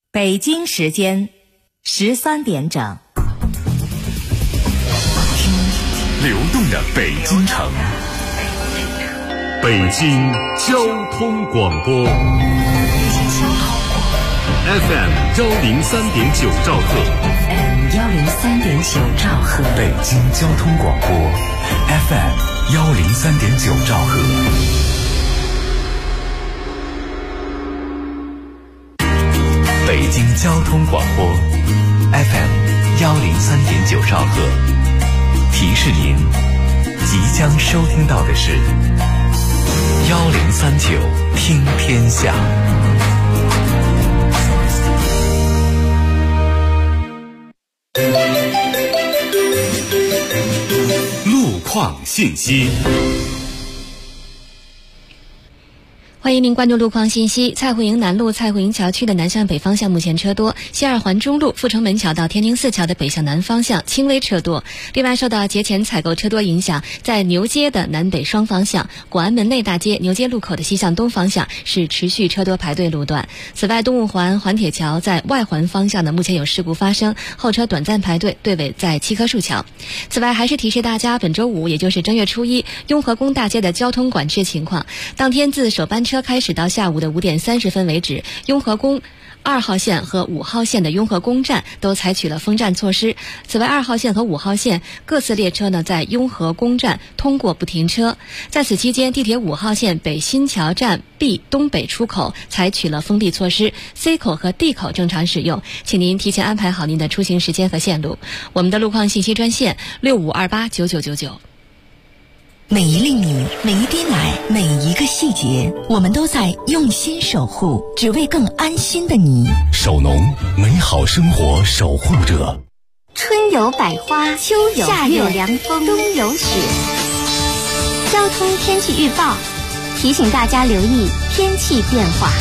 北京时间13点整。 听流动的北京城，北京交通广播 FM 103.9兆赫， 103.9兆赫， 北京交通广播 FM 103.9兆赫。北京交通广播 FM 103.9兆赫，提示您即将收听到的是1039听天下。路况信息。 欢迎您关注路况信息。蔡胡营南路蔡胡营桥区的南向北方向目前车多，西二环中路阜成门桥到天宁寺桥的北向南方向轻微车多。另外，受到节前采购车多影响，在牛街的南北双方向、广安门内大街牛街路口的西向东方向是持续车多排队路段。此外，东五环环铁桥在外环方向呢，目前有事故发生，后车短暂排队，队尾在七棵树桥。此外，还是提示大家，本周五也就是正月初一，雍和宫大街的交通管制情况。当天自首班车开始到下午的5点30分为止，雍和宫2号线和5号线的雍和宫站都采取了封站措施。此外，2号线和5号线各次列车呢在雍和宫站通过不停车。在此期间，地铁5号线北新桥站 B 东北出口采取了封闭措施， C 口和 D 口正常使用，请您提前安排好您的出行时间和线路。我们的路况信息专线65289999。 每一粒米，每一滴奶，每一个细节，我们都在用心守护，只为更安心的你。 守农，美好生活守护者。 春有百花，秋有夏有凉风，冬有雪。交通天气预报提醒大家留意天气变化。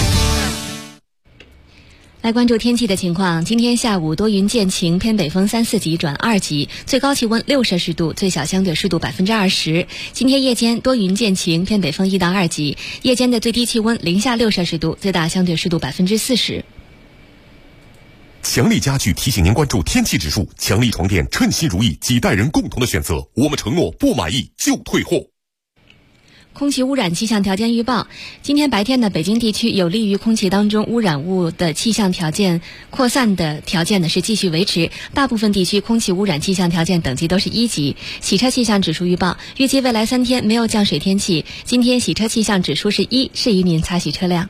来关注天气的情况，今天下午多云见晴，偏北风3、4级转2级，最高气温6摄氏度，最小相对湿度20%。今天夜间多云见晴，偏北风1到2级，夜间的最低气温零下6摄氏度，最大相对湿度40%。 强力家具提醒您关注天气指数，强力床垫称心如意，几代人共同的选择，我们承诺不满意就退货。 空气污染气象条件预报，今天白天的北京地区有利于空气当中污染物的气象条件扩散的条件呢是继续维持，大部分地区空气污染气象条件等级都是1级。洗车气象指数预报，预计未来3天没有降水天气，今天洗车气象指数是1，适宜您擦洗车辆。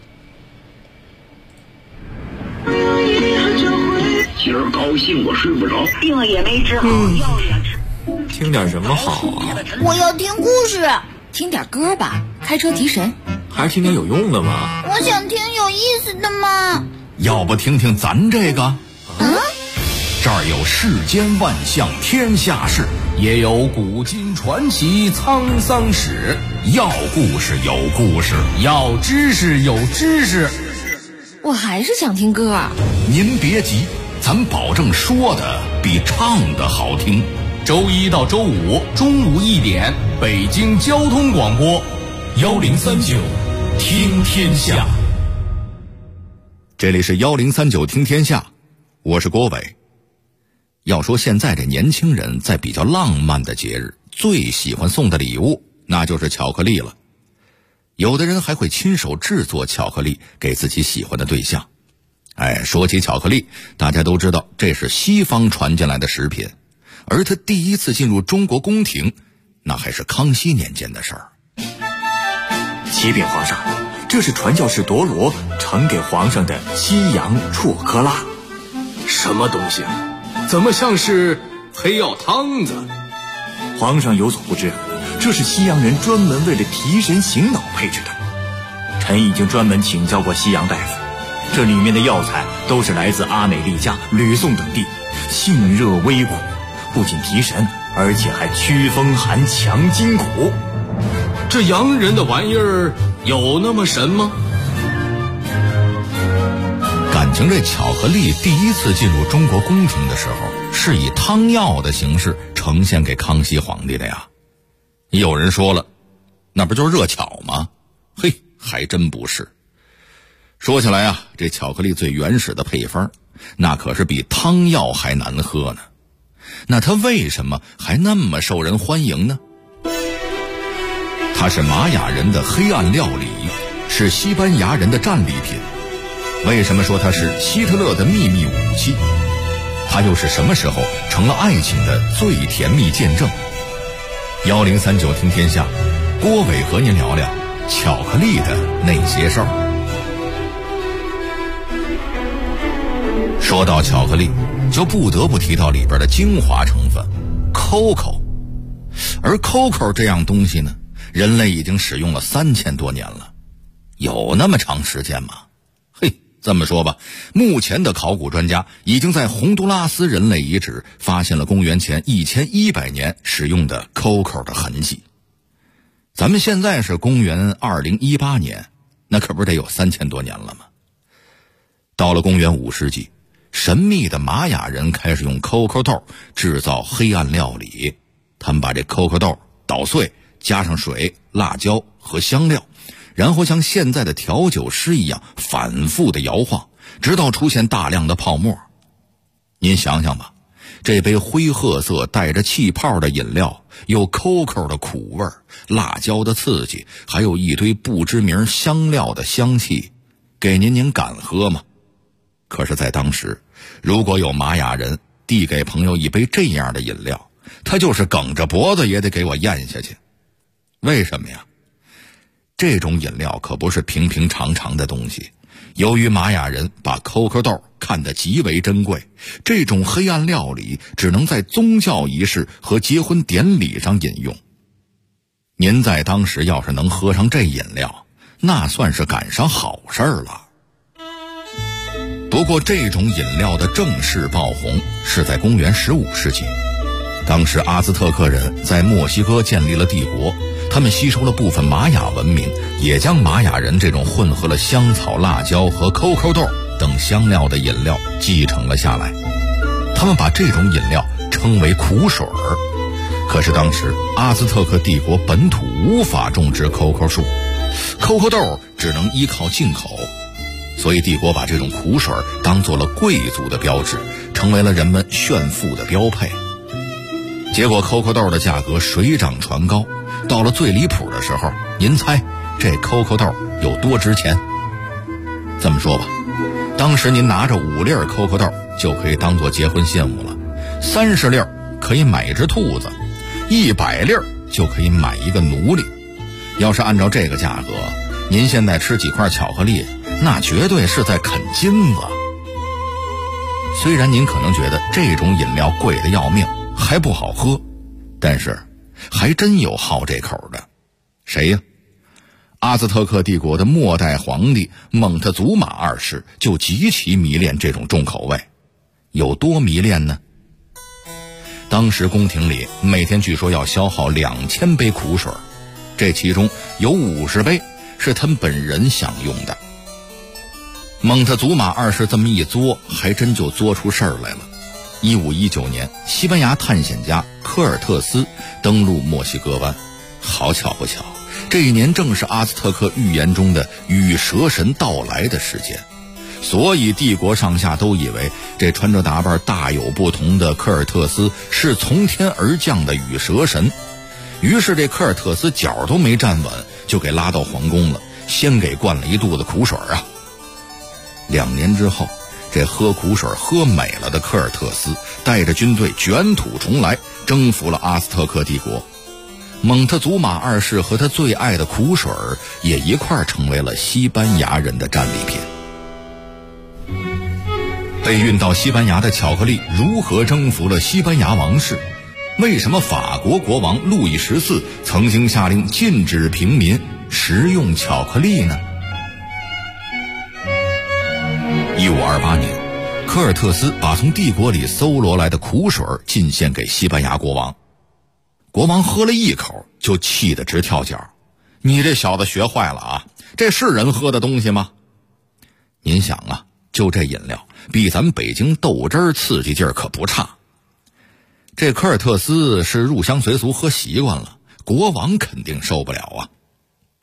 今儿高兴我睡不着，病也没治好，药也吃。 听点什么好啊？ 我要听故事。 听点歌吧，开车提神。 还是听点有用的吗？ 我想听有意思的嘛。 要不听听咱这个？这儿有世间万象天下事，也有古今传奇沧桑史。要故事有故事，要知识有知识。 我还是想听歌。 您别急，咱保证说的比唱的好听。周一到周五中午1点，北京交通广播1039听天下。这里是1039听天下，我是郭伟。要说现在这年轻人在比较浪漫的节日最喜欢送的礼物，那就是巧克力了。有的人还会亲手制作巧克力给自己喜欢的对象。说起巧克力，大家都知道这是西方传进来的食品，而它第一次进入中国宫廷，那还是康熙年间的事儿。 启禀皇上，这是传教士铎罗呈给皇上的西洋啜克拉。 什么东西啊？怎么像是黑药汤子？ 皇上有所不知，这是西洋人专门为了提神醒脑配制的。臣已经专门请教过西洋大夫，这里面的药材都是来自阿美利加、吕宋等地，性热微苦，不仅提神，而且还驱风寒、强筋骨。 这洋人的玩意儿有那么神吗？ 感情这巧克力第一次进入中国宫廷的时候，是以汤药的形式呈现给康熙皇帝的呀。有人说了，那不就是热巧吗？嘿，还真不是。 说起来啊，这巧克力最原始的配方，那可是比汤药还难喝呢。那它为什么还那么受人欢迎呢？它是玛雅人的黑暗料理，是西班牙人的战利品。为什么说它是希特勒的秘密武器？它又是什么时候成了爱情的最甜蜜见证？1039听天下，郭伟和您聊聊巧克力的那些事儿。说到巧克力，就不得不提到里边的精华成分 COCO。 而 COCO 这样东西呢，人类已经使用了3000多年了。有那么长时间吗？嘿，这么说吧，目前的考古专家已经在洪都拉斯人类遗址发现了公元前1100年使用的 COCO 的痕迹。咱们现在是公元2018年，那可不是得有3000多年了吗？到了公元5世纪，神秘的玛雅人开始用 COCO 豆制造黑暗料理。他们把这 COCO 豆捣碎，加上水、辣椒和香料，然后像现在的调酒师一样反复的摇晃，直到出现大量的泡沫。您想想吧，这杯灰褐色带着气泡的饮料，有 COCO 的苦味、辣椒的刺激，还有一堆不知名香料的香气，给您敢喝吗？可是在当时，如果有玛雅人递给朋友一杯这样的饮料，他就是梗着脖子也得给我咽下去。为什么呀？这种饮料可不是平平常常的东西。由于玛雅人把 COCO 豆看得极为珍贵，这种黑暗料理只能在宗教仪式和结婚典礼上饮用。您在当时要是能喝上这饮料，那算是赶上好事了。不过这种饮料的正式爆红是在公元15世纪。当时阿兹特克人在墨西哥建立了帝国，他们吸收了部分玛雅文明，也将玛雅人这种混合了香草、辣椒和 COCO 豆等香料的饮料继承了下来。他们把这种饮料称为苦水儿。可是当时阿兹特克帝国本土无法种植 COCO 树，COCO 豆只能依靠进口，所以帝国把这种苦水当做了贵族的标志，成为了人们炫富的标配。结果 COCO 豆的价格水涨船高，到了最离谱的时候，您猜这 COCO 豆有多值钱？这么说吧，当时您拿着5粒 COCO 豆就可以当做结婚信物了，30粒可以买一只兔子，100粒就可以买一个奴隶。要是按照这个价格，您现在吃几块巧克力，那绝对是在啃金子。虽然您可能觉得这种饮料贵得要命，还不好喝，但是还真有好这口的。谁呀？阿兹特克帝国的末代皇帝蒙特祖马2世就极其迷恋这种重口味。有多迷恋呢？当时宫廷里每天据说要消耗2000杯苦水，这其中有50杯是他本人享用的。蒙特祖马2世这么一作，还真就作出事儿来了。1519年，西班牙探险家科尔特斯登陆墨西哥湾。好巧不巧，这一年正是阿兹特克预言中的羽蛇神到来的时间，所以帝国上下都以为这穿着打扮大有不同的科尔特斯是从天而降的羽蛇神。于是这科尔特斯脚都没站稳，就给拉到皇宫了，先给灌了一肚子苦水啊。2年之后，这喝苦水喝美了的科尔特斯带着军队卷土重来，征服了阿兹特克帝国。蒙特祖马2世和他最爱的苦水也一块成为了西班牙人的战利品。被运到西班牙的巧克力如何征服了西班牙王室？为什么法国国王路易14曾经下令禁止平民食用巧克力呢？1528年，科尔特斯把从帝国里搜罗来的苦水进献给西班牙国王。国王喝了一口就气得直跳脚，你这小子学坏了啊，这是人喝的东西吗？您想啊，就这饮料比咱北京豆汁儿刺激劲儿可不差。这科尔特斯是入乡随俗喝习惯了，国王肯定受不了啊。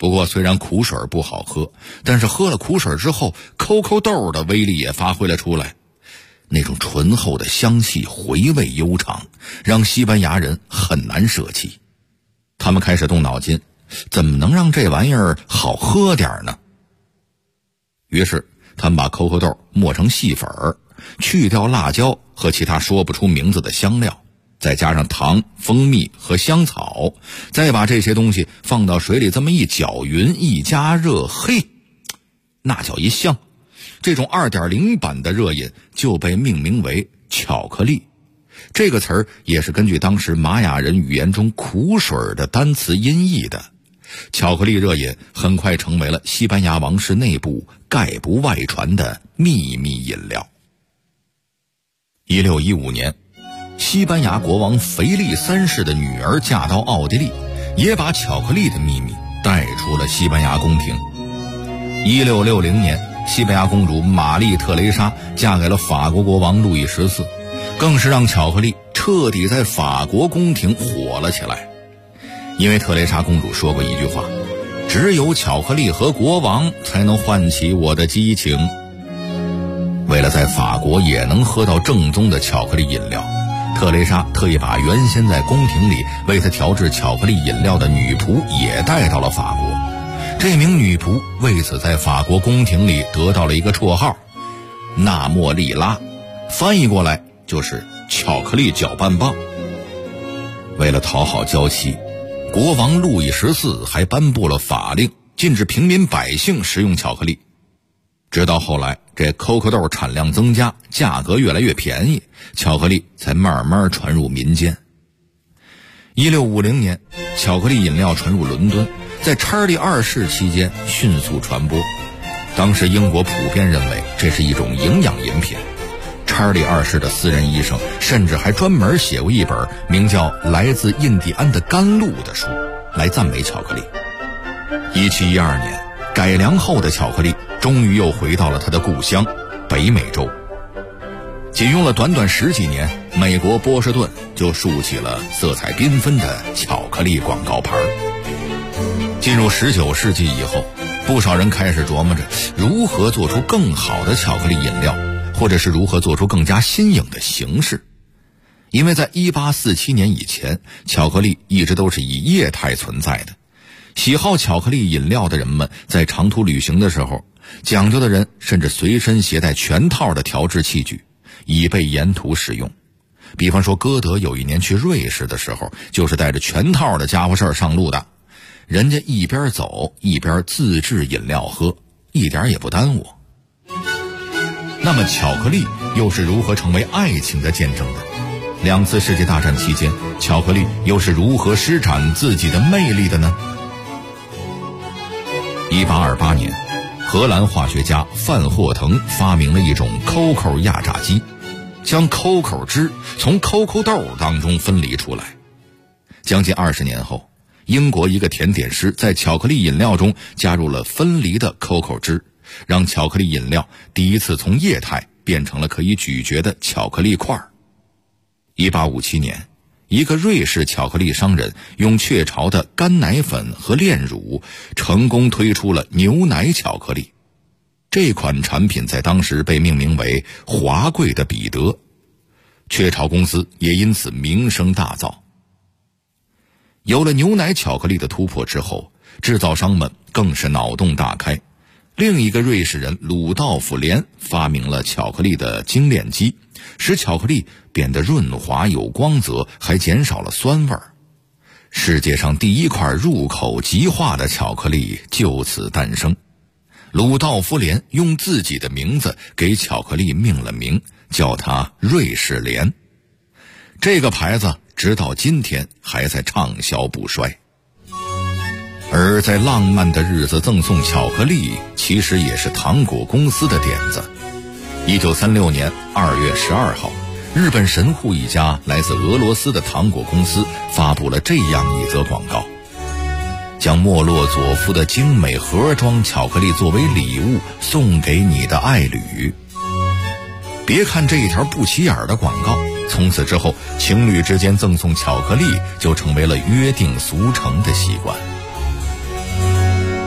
不过虽然苦水不好喝，但是喝了苦水之后，扣扣豆的威力也发挥了出来。那种醇厚的香气回味悠长，让西班牙人很难舍弃。他们开始动脑筋，怎么能让这玩意儿好喝点呢？于是他们把扣扣豆磨成细粉儿，去掉辣椒和其他说不出名字的香料，再加上糖、蜂蜜和香草，再把这些东西放到水里这么一搅匀，一加热，嘿，那叫一香。这种 2.0 版的热饮就被命名为巧克力。这个词儿也是根据当时玛雅人语言中苦水的单词音译的。巧克力热饮很快成为了西班牙王室内部概不外传的秘密饮料。1615年，西班牙国王腓力3世的女儿嫁到奥地利，也把巧克力的秘密带出了西班牙宫廷。1660年，西班牙公主玛丽特蕾莎嫁给了法国国王路易14，更是让巧克力彻底在法国宫廷火了起来。因为特蕾莎公主说过一句话，只有巧克力和国王才能唤起我的激情。为了在法国也能喝到正宗的巧克力饮料，特蕾莎特意把原先在宫廷里为她调制巧克力饮料的女仆也带到了法国。这名女仆为此在法国宫廷里得到了一个绰号——纳莫利拉，翻译过来就是巧克力搅拌棒。为了讨好娇妻，国王路易14还颁布了法令，禁止平民百姓食用巧克力。直到后来这可可豆产量增加，价格越来越便宜，巧克力才慢慢传入民间。1650年，巧克力饮料传入伦敦，在查理2世期间迅速传播。当时英国普遍认为这是一种营养饮品。查理2世的私人医生甚至还专门写过一本名叫《来自印第安的甘露》的书，来赞美巧克力。1712年，改良后的巧克力终于又回到了它的故乡北美洲。仅用了短短10几年，美国波士顿就竖起了色彩缤纷的巧克力广告牌。进入19世纪以后，不少人开始琢磨着如何做出更好的巧克力饮料，或者是如何做出更加新颖的形式。因为在1847年以前，巧克力一直都是以液态存在的。喜好巧克力饮料的人们在长途旅行的时候，讲究的人甚至随身携带全套的调制器具，以备沿途使用。比方说歌德有一年去瑞士的时候，就是带着全套的家伙事儿上路的。人家一边走一边自制饮料喝，一点也不耽误。那么巧克力又是如何成为爱情的见证的？2次世界大战期间，巧克力又是如何施展自己的魅力的呢？1828年，荷兰化学家范霍腾发明了一种 COCO 压榨机，将 COCO 汁从 COCO 豆当中分离出来。将近20年后，英国一个甜点师在巧克力饮料中加入了分离的 COCO 汁，让巧克力饮料第一次从液态变成了可以咀嚼的巧克力块。1857年，一个瑞士巧克力商人用雀巢的干奶粉和炼乳成功推出了牛奶巧克力。这款产品在当时被命名为华贵的彼得，雀巢公司也因此名声大噪。有了牛奶巧克力的突破之后，制造商们更是脑洞大开。另一个瑞士人鲁道夫·连发明了巧克力的精炼机，使巧克力变得润滑有光泽，还减少了酸味儿。世界上第一块入口即化的巧克力就此诞生。鲁道夫·连用自己的名字给巧克力命了名，叫它瑞士莲。这个牌子直到今天还在畅销不衰。而在浪漫的日子赠送巧克力，其实也是糖果公司的点子。1936年2月12号，日本神户一家来自俄罗斯的糖果公司发布了这样一则广告：将莫洛佐夫的精美盒装巧克力作为礼物送给你的爱侣。别看这一条不起眼的广告，从此之后情侣之间赠送巧克力就成为了约定俗成的习惯。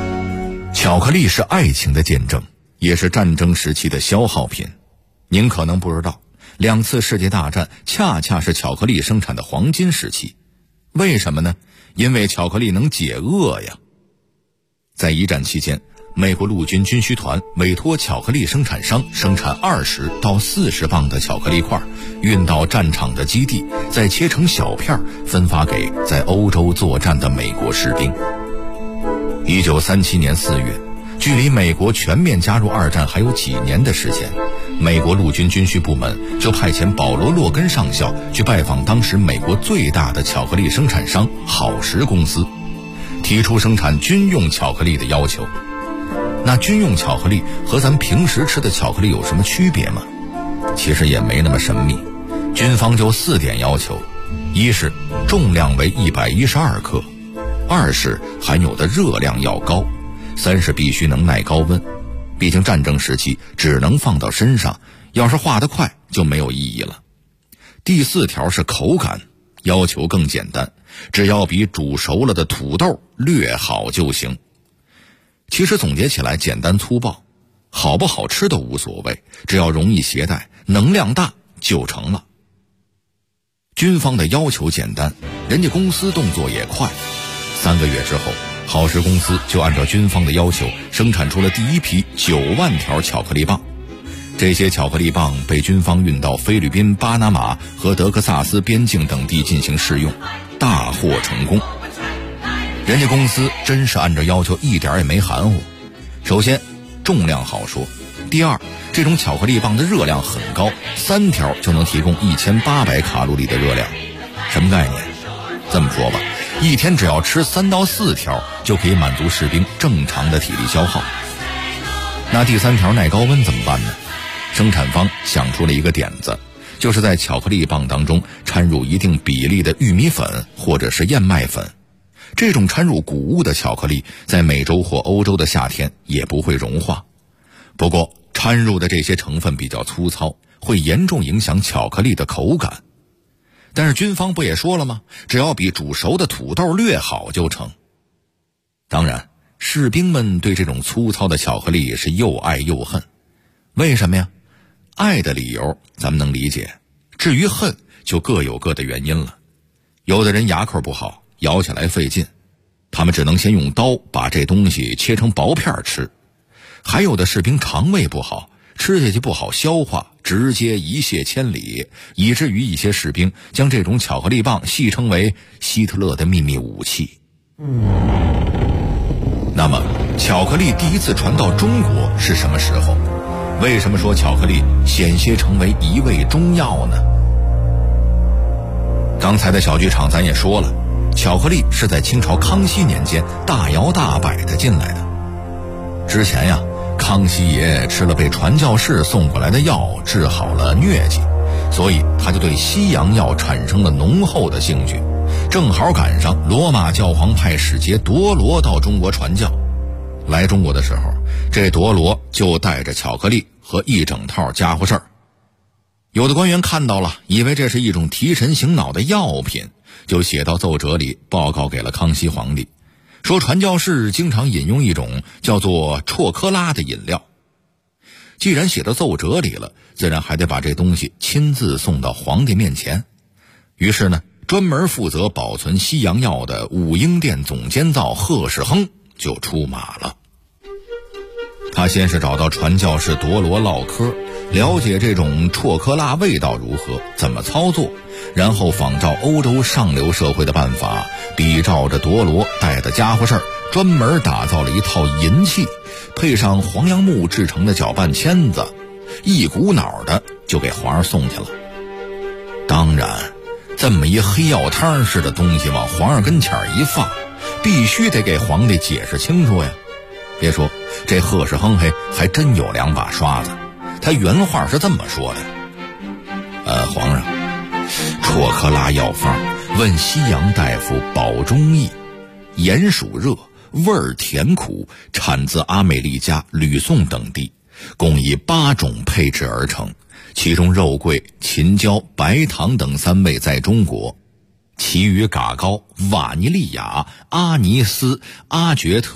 巧克力是爱情的见证，也是战争时期的消耗品。您可能不知道，2次世界大战恰恰是巧克力生产的黄金时期。为什么呢？因为巧克力能解饿呀。在一战期间，美国陆军军需团委托巧克力生产商生产20到40磅的巧克力块，运到战场的基地，再切成小片分发给在欧洲作战的美国士兵。1937年4月，距离美国全面加入二战还有几年的时间，美国陆军军需部门就派遣保罗·洛根上校去拜访当时美国最大的巧克力生产商好时公司，提出生产军用巧克力的要求。那军用巧克力和咱平时吃的巧克力有什么区别吗？其实也没那么神秘，军方就4点要求：一是重量为112克，2是含有的热量要高，3是必须能耐高温，毕竟战争时期只能放到身上，要是化得快就没有意义了。第4条是口感，要求更简单，只要比煮熟了的土豆略好就行。其实总结起来简单粗暴，好不好吃都无所谓，只要容易携带，能量大就成了。军方的要求简单，人家公司动作也快。3个月之后，好时公司就按照军方的要求生产出了第一批9万条巧克力棒。这些巧克力棒被军方运到菲律宾、巴拿马和德克萨斯边境等地进行试用，大获成功。人家公司真是按照要求一点也没含糊。首先，重量好说；第二，这种巧克力棒的热量很高，3条就能提供1800卡路里的热量。什么概念？这么说吧，一天只要吃3到4条就可以满足士兵正常的体力消耗。那第3条耐高温怎么办呢？生产方想出了一个点子，就是在巧克力棒当中掺入一定比例的玉米粉或者是燕麦粉。这种掺入谷物的巧克力在美洲或欧洲的夏天也不会融化，不过掺入的这些成分比较粗糙，会严重影响巧克力的口感。但是军方不也说了吗？只要比煮熟的土豆略好就成。当然，士兵们对这种粗糙的巧克力是又爱又恨。为什么呀？爱的理由咱们能理解，至于恨就各有各的原因了。有的人牙口不好，咬起来费劲，他们只能先用刀把这东西切成薄片吃。还有的士兵肠胃不好，吃下去不好消化，直接一泻千里，以至于一些士兵将这种巧克力棒戏称为希特勒的秘密武器。那么巧克力第一次传到中国是什么时候？为什么说巧克力险些成为一味中药呢？刚才的小剧场咱也说了，巧克力是在清朝康熙年间大摇大摆的进来的。之前呀，康熙爷吃了被传教士送过来的药治好了疟疾，所以他就对西洋药产生了浓厚的兴趣。正好赶上罗马教皇派使节铎罗到中国传教，来中国的时候，这铎罗就带着巧克力和一整套家伙事儿。有的官员看到了，以为这是一种提神醒脑的药品，就写到奏折里报告给了康熙皇帝，说传教士经常饮用一种叫做唑科拉的饮料。既然写到奏折里了，自然还得把这东西亲自送到皇帝面前。于是呢，专门负责保存西洋药的武英殿总监造贺世亨就出马了。他先是找到传教士铎罗唠嗑，了解这种唑科拉味道如何，怎么操作，然后仿照欧洲上流社会的办法，比照着铎罗带的家伙事儿，专门打造了一套银器，配上黄杨木制成的搅拌签子，一股脑的就给皇上送去了。当然，这么一黑药汤似的东西往皇上跟前一放，必须得给皇帝解释清楚呀。别说这贺世亨还真有2把刷子，他原话是这么说的：皇上，唑科拉药方问西洋大夫保中义，盐属热，味儿甜苦，产自阿美利加、吕宋等地，共以8种配制而成，其中肉桂、秦椒、白糖等3味在中国，其余嘎膏、瓦尼利亚、阿尼斯、阿决特、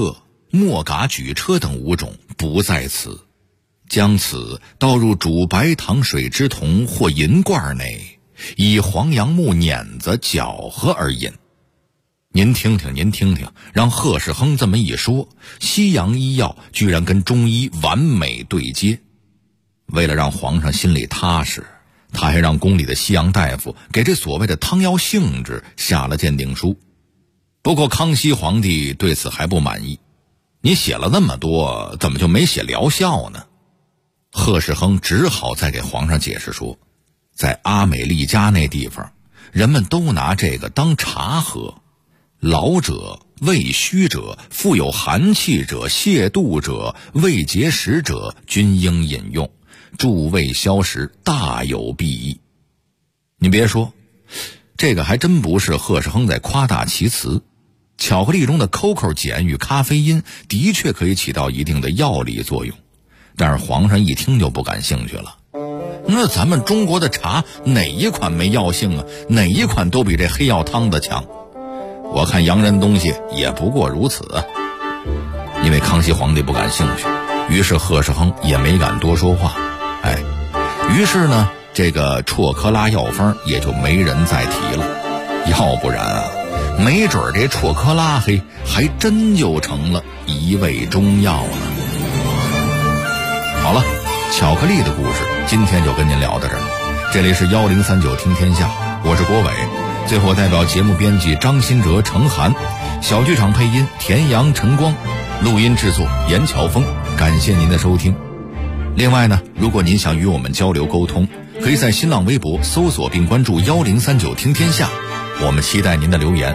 墨嘎举车等5种不在此，将此倒入煮白糖水之铜或银罐内，以黄杨木碾子搅和而饮。您听听，让贺世亨这么一说，西洋医药居然跟中医完美对接。为了让皇上心里踏实，他还让宫里的西洋大夫给这所谓的汤药性质下了鉴定书。不过康熙皇帝对此还不满意，你写了那么多，怎么就没写疗效呢？贺世亨只好再给皇上解释说，在阿美利加那地方，人们都拿这个当茶喝，老者、胃虚者、腹有寒气者、泻肚者、胃结石者均应饮用，助胃消食，大有裨益。你别说，这个还真不是贺世亨在夸大其词。巧克力中的 COCO 碱与咖啡因的确可以起到一定的药理作用，但是皇上一听就不感兴趣了。那咱们中国的茶哪一款没药性啊？哪一款都比这黑药汤的强。我看洋人东西也不过如此啊。因为康熙皇帝不感兴趣，于是贺世亨也没敢多说话。于是呢，这个唑科拉药方也就没人再提了。要不然啊，没准这唑科拉还真就成了一味中药了。好了，巧克力的故事今天就跟您聊到这儿。这里是1039听天下，我是郭伟。最后代表节目编辑张新哲、程涵，小剧场配音田阳、陈光，录音制作严乔峰。感谢您的收听。另外呢，如果您想与我们交流沟通，可以在新浪微博搜索并关注1039听天下，我们期待您的留言。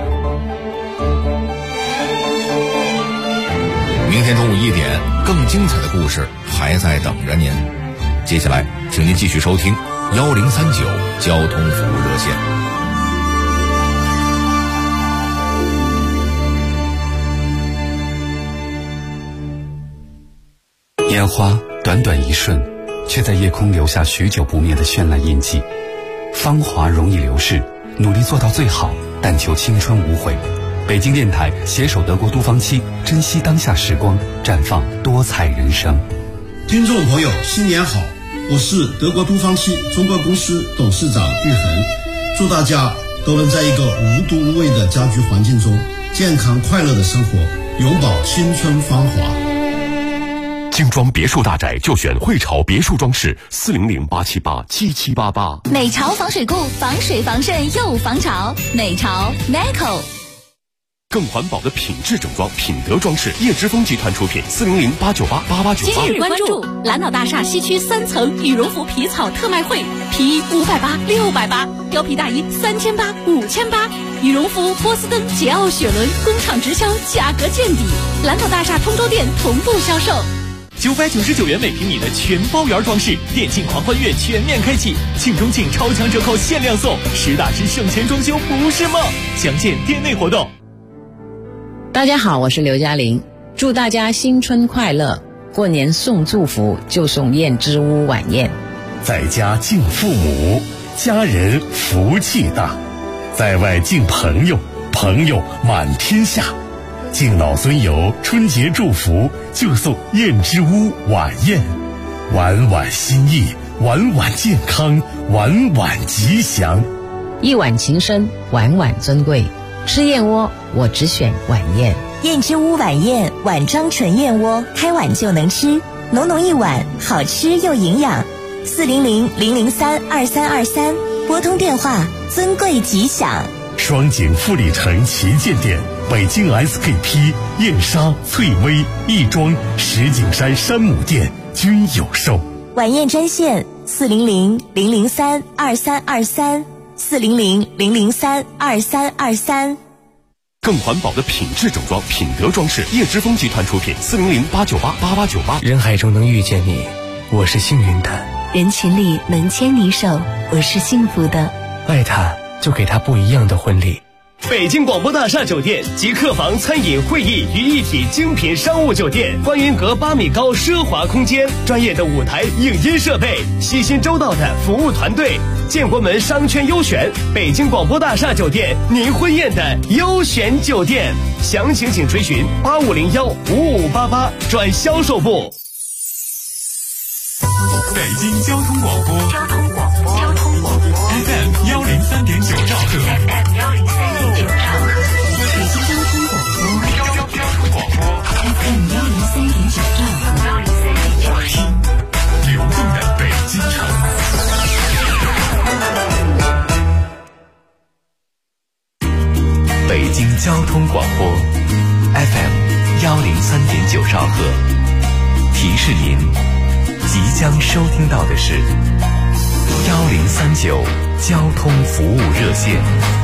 明天中午1点，更精彩的故事还在等着您。接下来请您继续收听1039交通服务热线。 烟花短短一瞬，却在夜空留下许久不灭的绚烂印记。芳华容易流逝，努力做到最好，但求青春无悔。北京电台携手德国都芳期，珍惜当下时光，绽放多彩人生。 听众朋友，新年好！我是德国都芳期中国公司董事长玉恒，祝大家都能在一个无毒无味的家居环境中，健康快乐的生活，永葆青春芳华。 精装别墅大宅就选汇潮别墅装饰，400-878-7788。 美潮防水固，防水防渗又防潮。美潮 Meco。 更环保的品质整装，品德装饰，叶之峰集团出品，400-898-8898。 今日关注蓝岛大厦西区3层羽绒服皮草特卖会，皮衣580、680，貂皮大衣3800、5800，羽绒服波司登、捷奥雪伦工厂直销，价格见底。蓝岛大厦通州店同步销售。 999元每平米的全包圆装饰，电竞狂欢月全面开启，庆中庆超强折扣限量送，实打实省钱装修不是梦。详见店内活动。 大家好，我是刘嘉玲，祝大家新春快乐，过年送祝福就送燕之屋晚宴。 在家敬父母，家人福气大；在外敬朋友，朋友满天下。敬老尊游，春节祝福就送燕之屋晚宴，晚晚心意，晚晚健康，晚晚吉祥。 一碗情深，晚晚尊贵。吃燕窝我只选晚宴。 燕之屋晚宴，碗装纯燕窝，开碗就能吃，浓浓一碗，好吃又营养。400-003-2323，拨通电话，尊贵吉祥。 双井富力城旗舰店，北京 SKP、燕莎、翠微、亦庄、石景山山姆店均有售。 晚宴专线400-003-2323。400-003-2323。 更环保的品质整装，品德装饰，叶之峰集团出品，400-898-8898。 人海中能遇见你，我是幸运的； 人群里能牵你手，我是幸福的。 爱他，就给他不一样的婚礼。 北京广播大厦酒店集客房、餐饮、会议于一体精品商务酒店，观云阁8米高奢华空间，专业的舞台影音设备，细心周到的服务团队，建国门商圈优选，北京广播大厦酒店，您婚宴的优选酒店。详情请垂询8501-5588转销售部。 北京交通广播FM 103.9兆赫，北京交通广播 FM 103.9兆赫，听流动的北京城。北京交通广播 FM 103.9兆赫，提示您即将收听到的是1039交通服务热线。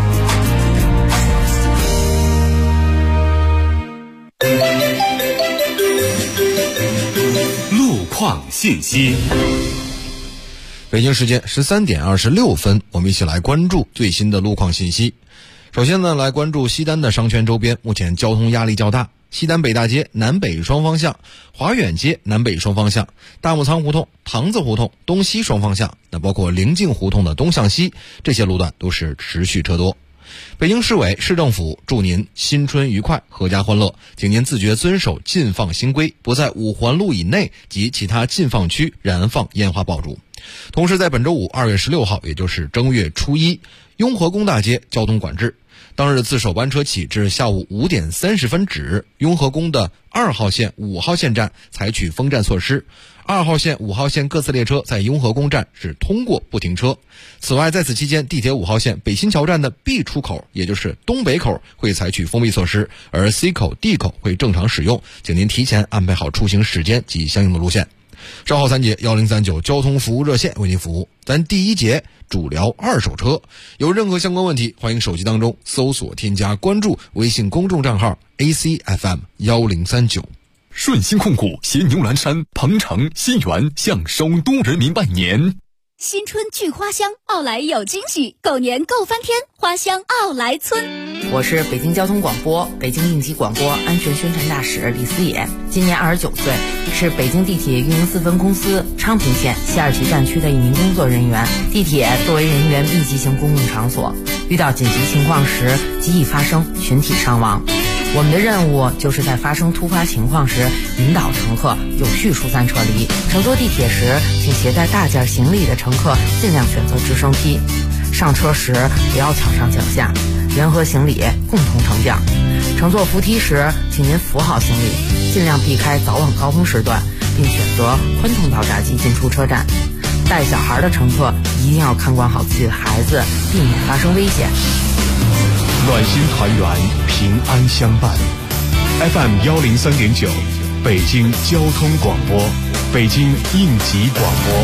路况信息。 北京时间13点26分，我们一起来关注最新的路况信息。首先呢，来关注西单的商圈周边，目前交通压力较大。西单北大街南北双方向、华远街南北双方向、大木仓胡同、塘子胡同东西双方向，那包括临近胡同的东向西，这些路段都是持续车多。北京市委市政府祝您新春愉快，阖家欢乐，请您自觉遵守禁放新规，不在5环路以内及其他禁放区燃放烟花爆竹。同时在本周五2月16号，也就是正月初一，雍和宫大街交通管制。当日自首班车起至下午5点30分止，雍和宫的2号线、5号线站采取封站措施。2号线、5号线各次列车在雍和宫站是通过不停车。此外，在此期间，地铁5号线北新桥站的 B 出口，也就是东北口会采取封闭措施，而 C 口、D 口会正常使用，请您提前安排好出行时间及相应的路线。稍后3节1039交通服务热线为您服务。咱第一节主聊二手车，有任何相关问题，欢迎手机当中搜索添加关注微信公众账号 ACFM 1039。 顺鑫控股携牛栏山、鹏城、新源向首都人民拜年。 新春聚花香，奥莱有惊喜，狗年够翻天，花香奥莱村。 我是北京交通广播北京应急广播安全宣传大使李思野，今年29岁，是北京地铁运营4分公司昌平线西二旗站区的一名工作人员。地铁作为人员密集型公共场所，遇到紧急情况时极易发生群体伤亡。我们的任务就是在发生突发情况时引导乘客有序疏散撤离。乘坐地铁时，请携带大件行李的乘客尽量选择直升梯。上车时不要抢上抢下，人和行李共同乘降。乘坐扶梯时，请您扶好行李，尽量避开早晚高峰时段，并选择宽通道闸机进出车站。带小孩的乘客一定要看管好自己的孩子，避免发生危险。 暖心团圆，平安相伴。FM 103.9，北京交通广播，北京应急广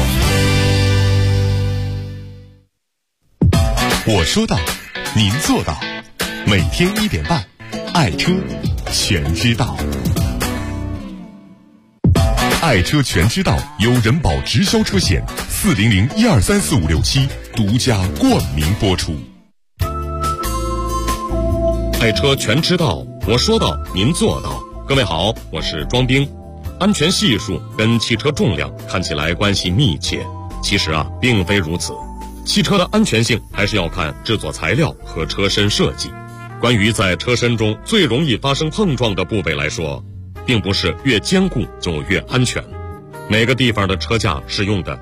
播。我说到，您做到。每天1点半，爱车全知道。爱车全知道由人保直销车险400123456独家冠名播出。 爱车全知道，我说到，您做到。各位好，我是庄兵。安全系数跟汽车重量看起来关系密切，其实并非如此。汽车的安全性还是要看制作材料和车身设计。关于在车身中最容易发生碰撞的部位来说，并不是越坚固就越安全。每个地方的车架使用的